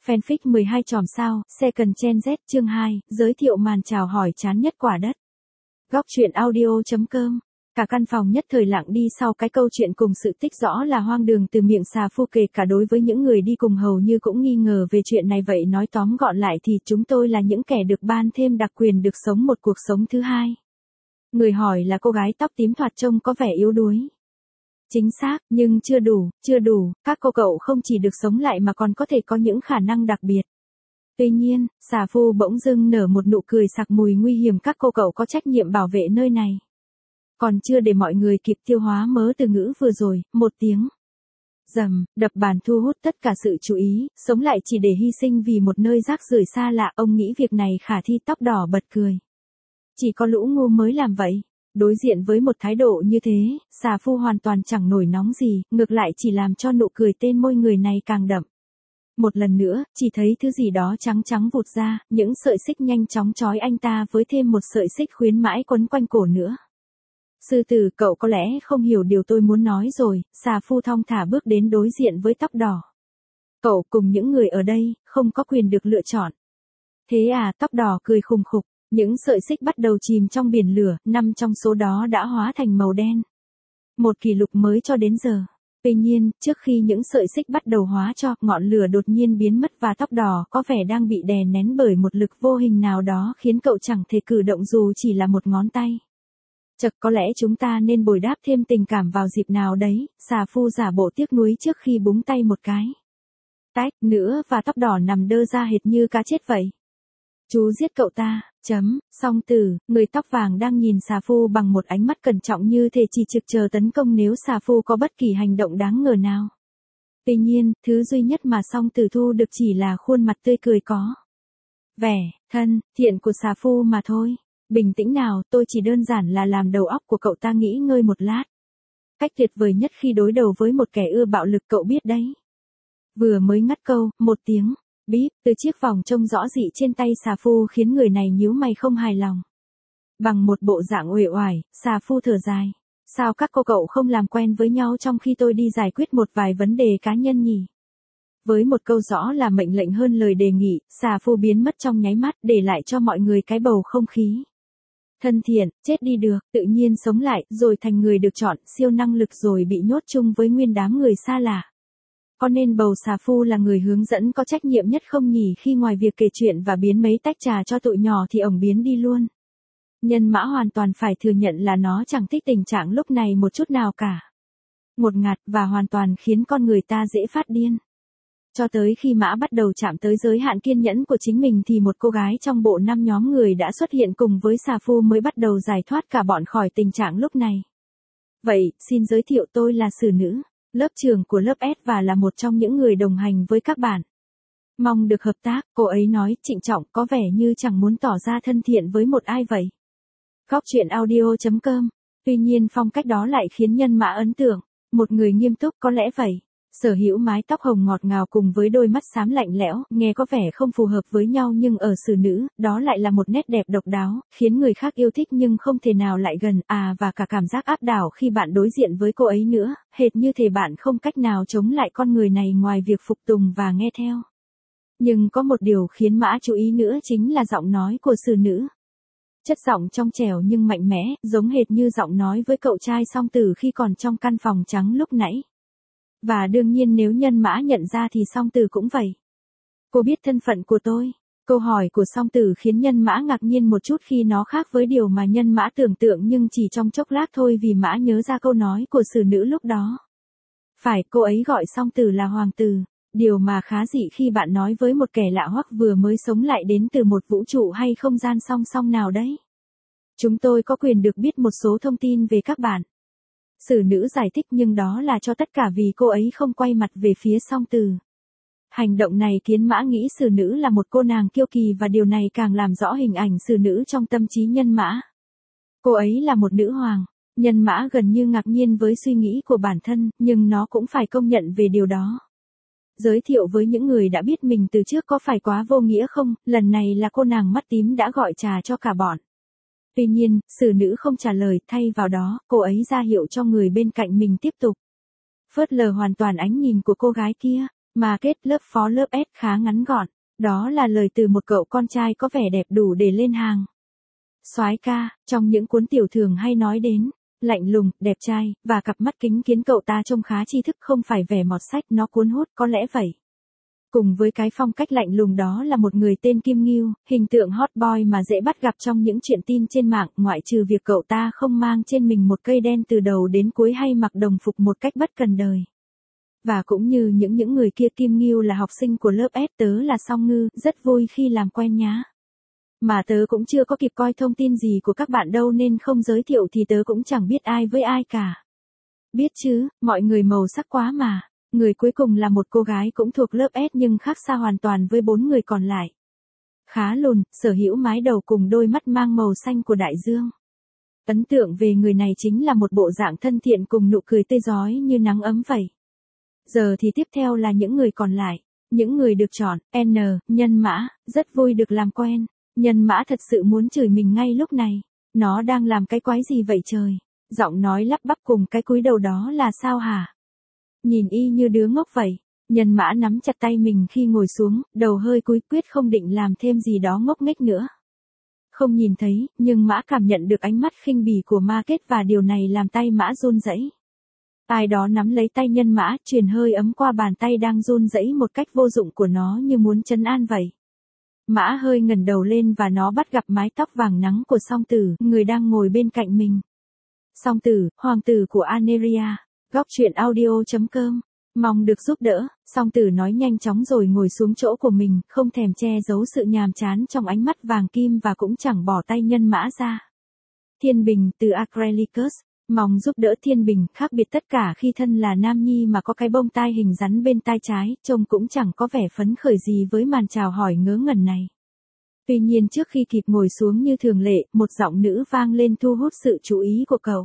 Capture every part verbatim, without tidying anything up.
Fanfic mười hai chòm sao, Second Gen Z chương hai, giới thiệu màn chào hỏi chán nhất quả đất. Góc truyện audio chấm com. Cả căn phòng nhất thời lặng đi sau cái câu chuyện cùng sự tích rõ là hoang đường từ miệng xà phu, kể cả đối với những người đi cùng hầu như cũng nghi ngờ về chuyện này. Vậy nói tóm gọn lại thì chúng tôi là những kẻ được ban thêm đặc quyền được sống một cuộc sống thứ hai. Người hỏi là cô gái tóc tím thoạt trông có vẻ yếu đuối. Chính xác, nhưng chưa đủ, chưa đủ, các cô cậu không chỉ được sống lại mà còn có thể có những khả năng đặc biệt. Tuy nhiên, xà phu bỗng dưng nở một nụ cười sặc mùi nguy hiểm. Các cô cậu có trách nhiệm bảo vệ nơi này. Còn chưa để mọi người kịp tiêu hóa mớ từ ngữ vừa rồi, một tiếng rầm, đập bàn thu hút tất cả sự chú ý, sống lại chỉ để hy sinh vì một nơi rác rưởi xa lạ. Ông nghĩ việc này khả thi, tóc đỏ bật cười. Chỉ có lũ ngu mới làm vậy. Đối diện với một thái độ như thế, xà phu hoàn toàn chẳng nổi nóng gì, ngược lại chỉ làm cho nụ cười tên môi người này càng đậm. Một lần nữa, chỉ thấy thứ gì đó trắng trắng vụt ra, những sợi xích nhanh chóng trói anh ta với thêm một sợi xích khuyến mãi quấn quanh cổ nữa. Sư tử, cậu có lẽ không hiểu điều tôi muốn nói rồi, xà phu thong thả bước đến đối diện với tóc đỏ. Cậu cùng những người ở đây, không có quyền được lựa chọn. Thế à, tóc đỏ cười khùng khục. Những sợi xích bắt đầu chìm trong biển lửa, năm trong số đó đã hóa thành màu đen. Một kỷ lục mới cho đến giờ. Tuy nhiên, trước khi những sợi xích bắt đầu hóa cho, ngọn lửa đột nhiên biến mất và tóc đỏ có vẻ đang bị đè nén bởi một lực vô hình nào đó khiến cậu chẳng thể cử động dù chỉ là một ngón tay. Chật, có lẽ chúng ta nên bồi đáp thêm tình cảm vào dịp nào đấy, xà phu giả bộ tiếc nuối trước khi búng tay một cái. Tách nữa và tóc đỏ nằm đơ ra hệt như cá chết vậy. Chú giết cậu ta, chấm, song tử, người tóc vàng đang nhìn xà phu bằng một ánh mắt cẩn trọng như thể chỉ trực chờ tấn công nếu xà phu có bất kỳ hành động đáng ngờ nào. Tuy nhiên, thứ duy nhất mà song tử thu được chỉ là khuôn mặt tươi cười có vẻ thân thiện của xà phu mà thôi. Bình tĩnh nào, tôi chỉ đơn giản là làm đầu óc của cậu ta nghỉ ngơi một lát. Cách tuyệt vời nhất khi đối đầu với một kẻ ưa bạo lực, cậu biết đấy. Vừa mới ngắt câu, một tiếng bíp từ chiếc vòng trông rõ dị trên tay xà phu khiến người này nhíu mày không hài lòng. Bằng một bộ dạng uể oải, xà phu thở dài. Sao các cô cậu không làm quen với nhau trong khi tôi đi giải quyết một vài vấn đề cá nhân nhỉ? Với một câu rõ là mệnh lệnh hơn lời đề nghị, xà phu biến mất trong nháy mắt, để lại cho mọi người cái bầu không khí thân thiện. Chết đi được, tự nhiên sống lại, rồi thành người được chọn, siêu năng lực rồi bị nhốt chung với nguyên đám người xa lạ. Có nên bầu xà phu là người hướng dẫn có trách nhiệm nhất không nhỉ? Khi ngoài việc kể chuyện và biến mấy tách trà cho tụi nhỏ thì ổng biến đi luôn. Nhân mã hoàn toàn phải thừa nhận là nó chẳng thích tình trạng lúc này một chút nào cả. Ngột ngạt và hoàn toàn khiến con người ta dễ phát điên. Cho tới khi mã bắt đầu chạm tới giới hạn kiên nhẫn của chính mình thì một cô gái trong bộ năm nhóm người đã xuất hiện cùng với xà phu mới bắt đầu giải thoát cả bọn khỏi tình trạng lúc này. Vậy, xin giới thiệu, tôi là Sử Nữ, lớp trưởng của lớp S và là một trong những người đồng hành với các bạn. Mong được hợp tác, cô ấy nói trịnh trọng, có vẻ như chẳng muốn tỏ ra thân thiện với một ai vậy. Góc truyện audio chấm com. Tuy nhiên phong cách đó lại khiến nhân mã ấn tượng. Một người nghiêm túc, có lẽ vậy. Sở hữu mái tóc hồng ngọt ngào cùng với đôi mắt xám lạnh lẽo, nghe có vẻ không phù hợp với nhau nhưng ở Sử Nữ, đó lại là một nét đẹp độc đáo, khiến người khác yêu thích nhưng không thể nào lại gần, à và cả cảm giác áp đảo khi bạn đối diện với cô ấy nữa, hệt như thể bạn không cách nào chống lại con người này ngoài việc phục tùng và nghe theo. Nhưng có một điều khiến mã chú ý nữa chính là giọng nói của Sử Nữ. Chất giọng trong trẻo nhưng mạnh mẽ, giống hệt như giọng nói với cậu trai song tử khi còn trong căn phòng trắng lúc nãy. Và đương nhiên nếu nhân mã nhận ra thì song tử cũng vậy. Cô biết thân phận của tôi. Câu hỏi của song tử khiến nhân mã ngạc nhiên một chút khi nó khác với điều mà nhân mã tưởng tượng, nhưng chỉ trong chốc lát thôi vì mã nhớ ra câu nói của Sử Nữ lúc đó. Phải, cô ấy gọi song tử là hoàng tử. Điều mà khá dị khi bạn nói với một kẻ lạ hoắc vừa mới sống lại đến từ một vũ trụ hay không gian song song nào đấy. Chúng tôi có quyền được biết một số thông tin về các bạn. Sử Nữ giải thích, nhưng đó là cho tất cả vì cô ấy không quay mặt về phía song tử. Hành động này khiến mã nghĩ Sử Nữ là một cô nàng kiêu kỳ và điều này càng làm rõ hình ảnh Sử Nữ trong tâm trí nhân mã. Cô ấy là một nữ hoàng. Nhân mã gần như ngạc nhiên với suy nghĩ của bản thân, nhưng nó cũng phải công nhận về điều đó. Giới thiệu với những người đã biết mình từ trước có phải quá vô nghĩa không? Lần này là cô nàng mắt tím đã gọi trà cho cả bọn. Tuy nhiên, Sử Nữ không trả lời, thay vào đó, cô ấy ra hiệu cho người bên cạnh mình tiếp tục. Phớt lờ hoàn toàn ánh nhìn của cô gái kia, Mà kết lớp phó lớp S khá ngắn gọn, đó là lời từ một cậu con trai có vẻ đẹp đủ để lên hàng. Soái ca, trong những cuốn tiểu thường hay nói đến, lạnh lùng, đẹp trai, và cặp mắt kính khiến cậu ta trông khá tri thức không phải vẻ mọt sách nó cuốn hút có lẽ vậy. Cùng với cái phong cách lạnh lùng đó là một người tên Kim Ngưu, hình tượng hot boy mà dễ bắt gặp trong những chuyện tin trên mạng, ngoại trừ việc cậu ta không mang trên mình một cây đen từ đầu đến cuối hay mặc đồng phục một cách bất cần đời. Và cũng như những những người kia, Kim Ngưu là học sinh của lớp S, tớ là Song Ngư, rất vui khi làm quen nhá. Mà tớ cũng chưa có kịp coi thông tin gì của các bạn đâu nên không giới thiệu thì tớ cũng chẳng biết ai với ai cả. Biết chứ, mọi người màu sắc quá mà. Người cuối cùng là một cô gái cũng thuộc lớp S nhưng khác xa hoàn toàn với bốn người còn lại. Khá lùn, sở hữu mái đầu cùng đôi mắt mang màu xanh của đại dương. Ấn tượng về người này chính là một bộ dạng thân thiện cùng nụ cười tươi rói như nắng ấm vậy. Giờ thì tiếp theo là những người còn lại. Những người được chọn, N, Nhân Mã, rất vui được làm quen. Nhân Mã thật sự muốn chửi mình ngay lúc này. Nó đang làm cái quái gì vậy trời? Giọng nói lắp bắp cùng cái cúi đầu đó là sao hả? Nhìn y như đứa ngốc vậy. Nhân Mã nắm chặt tay mình khi ngồi xuống, đầu hơi cúi quyết không định làm thêm gì đó ngốc nghếch nữa. Không nhìn thấy, nhưng Mã cảm nhận được ánh mắt khinh bỉ của Ma Kết và điều này làm tay Mã run rẩy. Ai đó nắm lấy tay Nhân Mã, truyền hơi ấm qua bàn tay đang run rẩy một cách vô dụng của nó như muốn trấn an vậy. Mã hơi ngẩng đầu lên và nó bắt gặp mái tóc vàng nắng của Song Tử, người đang ngồi bên cạnh mình. Song Tử, hoàng tử của Aneria. Góc truyện audio chấm com. Mong được giúp đỡ, Song Tử nói nhanh chóng rồi ngồi xuống chỗ của mình, không thèm che giấu sự nhàm chán trong ánh mắt vàng kim và cũng chẳng bỏ tay Nhân Mã ra. Thiên Bình, từ Acrylicus. Mong giúp đỡ Thiên Bình, khác biệt tất cả khi thân là nam nhi mà có cái bông tai hình rắn bên tai trái, trông cũng chẳng có vẻ phấn khởi gì với màn chào hỏi ngớ ngẩn này. Tuy nhiên trước khi kịp ngồi xuống như thường lệ, một giọng nữ vang lên thu hút sự chú ý của cậu.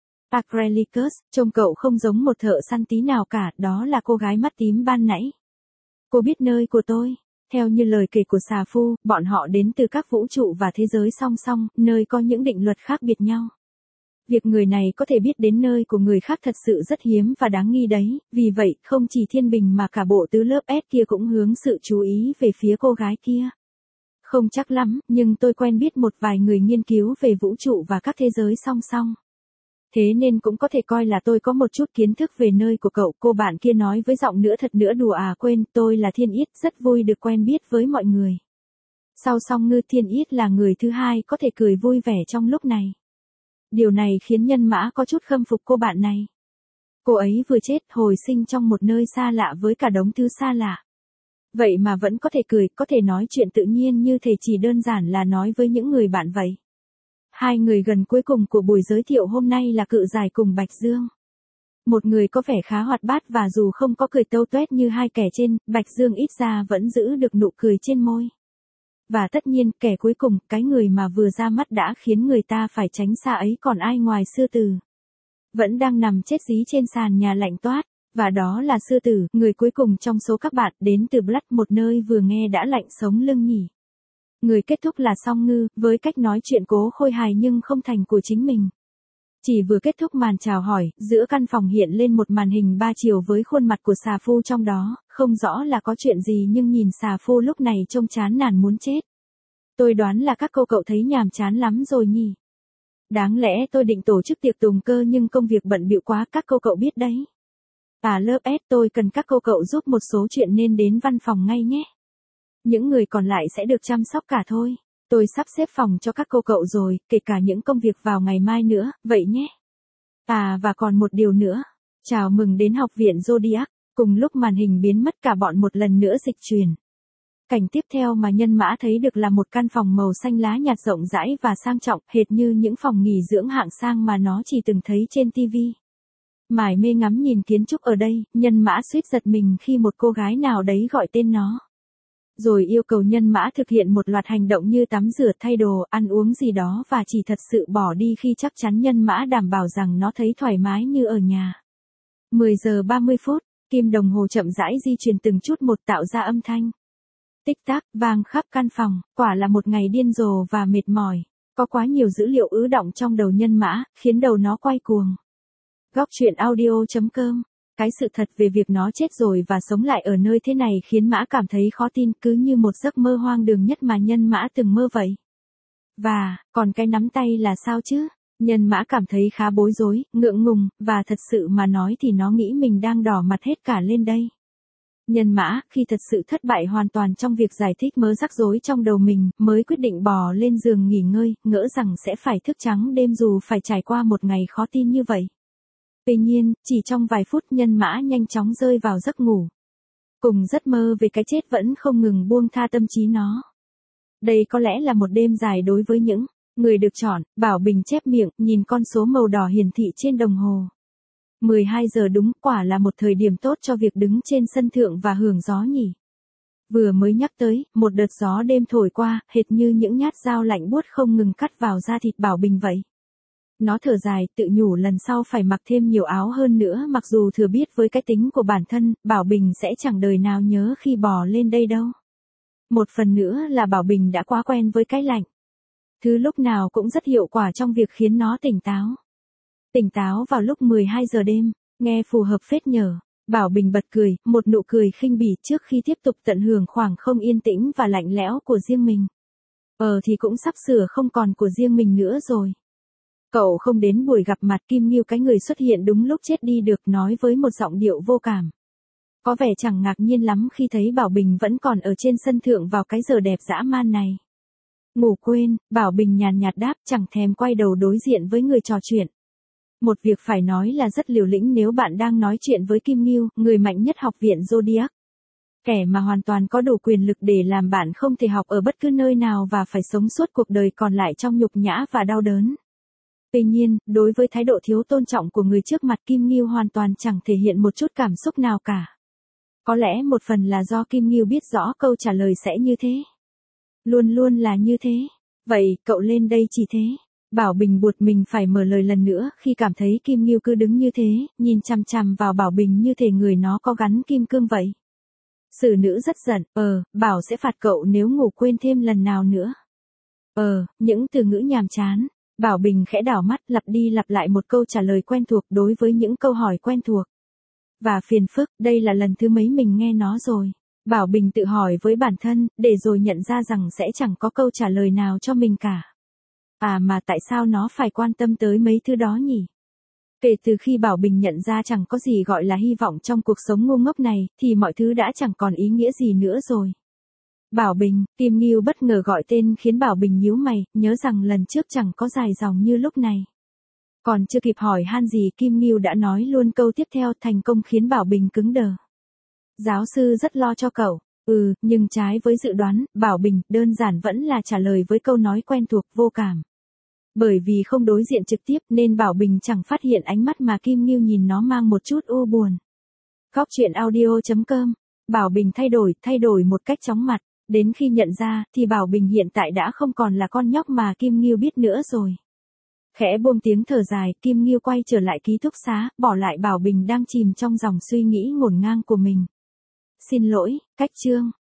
Acrylicus, trông cậu không giống một thợ săn tí nào cả, đó là cô gái mắt tím ban nãy. Cô biết nơi của tôi. Theo như lời kể của Xà Phu, bọn họ đến từ các vũ trụ và thế giới song song, nơi có những định luật khác biệt nhau. Việc người này có thể biết đến nơi của người khác thật sự rất hiếm và đáng nghi đấy, vì vậy không chỉ Thiên Bình mà cả bộ tứ lớp S kia cũng hướng sự chú ý về phía cô gái kia. Không chắc lắm, nhưng tôi quen biết một vài người nghiên cứu về vũ trụ và các thế giới song song. Thế nên cũng có thể coi là tôi có một chút kiến thức về nơi của cậu. Cô bạn kia nói với giọng nữa thật nữa đùa à quên, tôi là Thiên Yết, rất vui được quen biết với mọi người. Sau Song Ngư, Thiên Yết là người thứ hai có thể cười vui vẻ trong lúc này. Điều này khiến Nhân Mã có chút khâm phục cô bạn này. Cô ấy vừa chết hồi sinh trong một nơi xa lạ với cả đống thứ xa lạ. Vậy mà vẫn có thể cười, có thể nói chuyện tự nhiên như thể chỉ đơn giản là nói với những người bạn vậy. Hai người gần cuối cùng của buổi giới thiệu hôm nay là Cự Giải cùng Bạch Dương. Một người có vẻ khá hoạt bát và dù không có cười tâu tuét như hai kẻ trên, Bạch Dương ít ra vẫn giữ được nụ cười trên môi. Và tất nhiên, kẻ cuối cùng, cái người mà vừa ra mắt đã khiến người ta phải tránh xa ấy còn ai ngoài Sư Tử. Vẫn đang nằm chết dí trên sàn nhà lạnh toát, và đó là Sư Tử, người cuối cùng trong số các bạn, đến từ Blood, một nơi vừa nghe đã lạnh sống lưng nhỉ. Người kết thúc là Song Ngư, với cách nói chuyện cố khôi hài nhưng không thành của chính mình. Chỉ vừa kết thúc màn chào hỏi, giữa căn phòng hiện lên một màn hình ba chiều với khuôn mặt của Xà Phu trong đó, không rõ là có chuyện gì nhưng nhìn Xà Phu lúc này trông chán nản muốn chết. Tôi đoán là các cô cậu thấy nhàm chán lắm rồi nhỉ. Đáng lẽ tôi định tổ chức tiệc tùng cơ nhưng công việc bận bịu quá, các cô cậu biết đấy. À lớp S, tôi cần các cô cậu giúp một số chuyện nên đến văn phòng ngay nhé. Những người còn lại sẽ được chăm sóc cả thôi. Tôi sắp xếp phòng cho các cô cậu rồi, kể cả những công việc vào ngày mai nữa, vậy nhé. À và còn một điều nữa. Chào mừng đến học viện Zodiac. Cùng lúc màn hình biến mất cả bọn một lần nữa dịch chuyển. Cảnh tiếp theo mà Nhân Mã thấy được là một căn phòng màu xanh lá nhạt rộng rãi và sang trọng, hệt như những phòng nghỉ dưỡng hạng sang mà nó chỉ từng thấy trên ti vi. Mải mê ngắm nhìn kiến trúc ở đây, Nhân Mã suýt giật mình khi một cô gái nào đấy gọi tên nó. Rồi yêu cầu Nhân Mã thực hiện một loạt hành động như tắm rửa, thay đồ, ăn uống gì đó và chỉ thật sự bỏ đi khi chắc chắn Nhân Mã đảm bảo rằng nó thấy thoải mái như ở nhà. mười giờ ba mươi phút, kim đồng hồ chậm rãi di chuyển từng chút một tạo ra âm thanh. Tích tắc, vang khắp căn phòng, quả là một ngày điên rồ và mệt mỏi. Có quá nhiều dữ liệu ứ động trong đầu Nhân Mã, khiến đầu nó quay cuồng. Góc truyện audio chấm com Cái sự thật về việc nó chết rồi và sống lại ở nơi thế này khiến Mã cảm thấy khó tin, cứ như một giấc mơ hoang đường nhất mà Nhân Mã từng mơ vậy. Và, còn cái nắm tay là sao chứ? Nhân Mã cảm thấy khá bối rối, ngượng ngùng, và thật sự mà nói thì nó nghĩ mình đang đỏ mặt hết cả lên đây. Nhân Mã, khi thật sự thất bại hoàn toàn trong việc giải thích mớ rắc rối trong đầu mình, mới quyết định bò lên giường nghỉ ngơi, ngỡ rằng sẽ phải thức trắng đêm dù phải trải qua một ngày khó tin như vậy. Tuy nhiên, chỉ trong vài phút Nhân Mã nhanh chóng rơi vào giấc ngủ. Cùng giấc mơ về cái chết vẫn không ngừng buông tha tâm trí nó. Đây có lẽ là một đêm dài đối với những người được chọn, Bảo Bình chép miệng, nhìn con số màu đỏ hiển thị trên đồng hồ. mười hai giờ đúng, quả là một thời điểm tốt cho việc đứng trên sân thượng và hưởng gió nhỉ. Vừa mới nhắc tới, một đợt gió đêm thổi qua, hệt như những nhát dao lạnh buốt không ngừng cắt vào da thịt Bảo Bình vậy. Nó thở dài, tự nhủ lần sau phải mặc thêm nhiều áo hơn nữa, mặc dù thừa biết với cái tính của bản thân, Bảo Bình sẽ chẳng đời nào nhớ khi bò lên đây đâu. Một phần nữa là Bảo Bình đã quá quen với cái lạnh. Thứ lúc nào cũng rất hiệu quả trong việc khiến nó tỉnh táo. Tỉnh táo vào lúc mười hai giờ đêm, nghe phù hợp phết nhở. Bảo Bình bật cười, một nụ cười khinh bỉ trước khi tiếp tục tận hưởng khoảng không yên tĩnh và lạnh lẽo của riêng mình. Ờ thì cũng sắp sửa không còn của riêng mình nữa rồi. Cậu không đến buổi gặp mặt Kim Ngưu, cái người xuất hiện đúng lúc chết đi được, nói với một giọng điệu vô cảm. Có vẻ chẳng ngạc nhiên lắm khi thấy Bảo Bình vẫn còn ở trên sân thượng vào cái giờ đẹp dã man này. Ngủ quên, Bảo Bình nhàn nhạt đáp, chẳng thèm quay đầu đối diện với người trò chuyện. Một việc phải nói là rất liều lĩnh nếu bạn đang nói chuyện với Kim Ngưu, người mạnh nhất học viện Zodiac. Kẻ mà hoàn toàn có đủ quyền lực để làm bạn không thể học ở bất cứ nơi nào và phải sống suốt cuộc đời còn lại trong nhục nhã và đau đớn. Tuy nhiên, đối với thái độ thiếu tôn trọng của người trước mặt, Kim Ngưu hoàn toàn chẳng thể hiện một chút cảm xúc nào cả. Có lẽ một phần là do Kim Ngưu biết rõ câu trả lời sẽ như thế. Luôn luôn là như thế. Vậy, cậu lên đây chỉ thế. Bảo Bình buộc mình phải mở lời lần nữa khi cảm thấy Kim Ngưu cứ đứng như thế, nhìn chằm chằm vào Bảo Bình như thể người nó có gắn kim cương vậy. Xử nữ rất giận, ờ, bảo sẽ phạt cậu nếu ngủ quên thêm lần nào nữa. Ờ, những từ ngữ nhàm chán. Bảo Bình khẽ đảo mắt, lặp đi lặp lại một câu trả lời quen thuộc đối với những câu hỏi quen thuộc. Và phiền phức, đây là lần thứ mấy mình nghe nó rồi. Bảo Bình tự hỏi với bản thân, để rồi nhận ra rằng sẽ chẳng có câu trả lời nào cho mình cả. À mà tại sao nó phải quan tâm tới mấy thứ đó nhỉ? Kể từ khi Bảo Bình nhận ra chẳng có gì gọi là hy vọng trong cuộc sống ngu ngốc này, thì mọi thứ đã chẳng còn ý nghĩa gì nữa rồi. Bảo Bình, Kim Ngưu bất ngờ gọi tên khiến Bảo Bình nhíu mày, nhớ rằng lần trước chẳng có dài dòng như lúc này. Còn chưa kịp hỏi han gì, Kim Ngưu đã nói luôn câu tiếp theo, thành công khiến Bảo Bình cứng đờ. Giáo sư rất lo cho cậu. Ừ, nhưng trái với dự đoán, Bảo Bình đơn giản vẫn là trả lời với câu nói quen thuộc, vô cảm. Bởi vì không đối diện trực tiếp nên Bảo Bình chẳng phát hiện ánh mắt mà Kim Ngưu nhìn nó mang một chút u buồn. Góc chuyện audio chấm com. Bảo Bình thay đổi, thay đổi một cách chóng mặt. Đến khi nhận ra, thì Bảo Bình hiện tại đã không còn là con nhóc mà Kim Ngưu biết nữa rồi. Khẽ buông tiếng thở dài, Kim Ngưu quay trở lại ký túc xá, bỏ lại Bảo Bình đang chìm trong dòng suy nghĩ ngổn ngang của mình. Xin lỗi, cách chương.